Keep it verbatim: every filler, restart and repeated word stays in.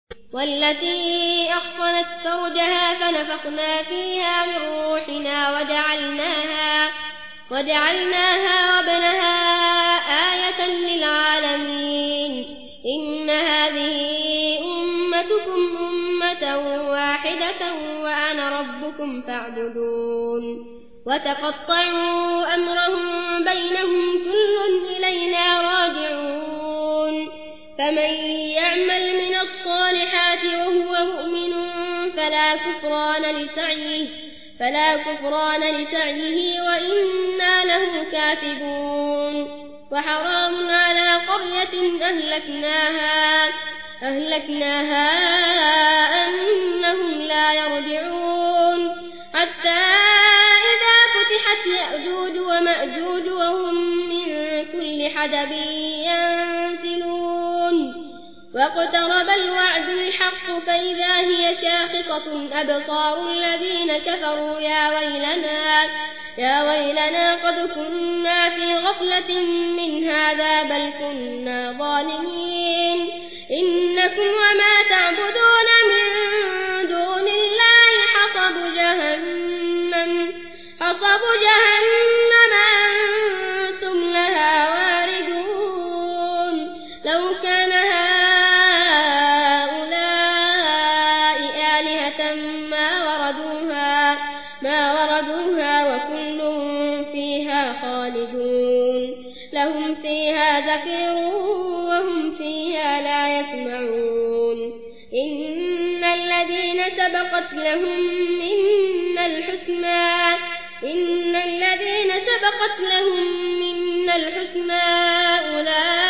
والتي أحصنت فرجها فنفخنا فيها من روحنا وجعلناها, وجعلناها وابنها آية للعالمين. إن هذه أمتكم أمة واحدة وأنا ربكم فاعبدون. وتقطعوا أمرهم بينهم كل إلينا راجعون. فمن يعمل من الصالحات وهو مؤمن فلا كفران لسعيه, فلا كفران لسعيه وإنا له كاتبون. وحرام على قرية أهلكناها, أهلكناها أنهم لا يرجعون. حتى إذا فتحت يأجوج ومأجوج وهم من كل حدب ينسلون. واقترب الوعد الحق فإذا هي شاخصة أبصار الذين كفروا يا ويلنا, يا ويلنا قد كنا في غفلة من هذا بل كنا ظالمين. إنكم وما تعبدون من دون الله حصب جهنم, حصب جهنم أنتم لها واردون. لو كان ما وردوها, ما وردوها وكل فيها خالدون. لهم فيها زفير وهم فيها لا يسمعون. إن الذين سبقت لهم منا الحسنى, إن الذين سبقت لهم منا الحسنى أولئك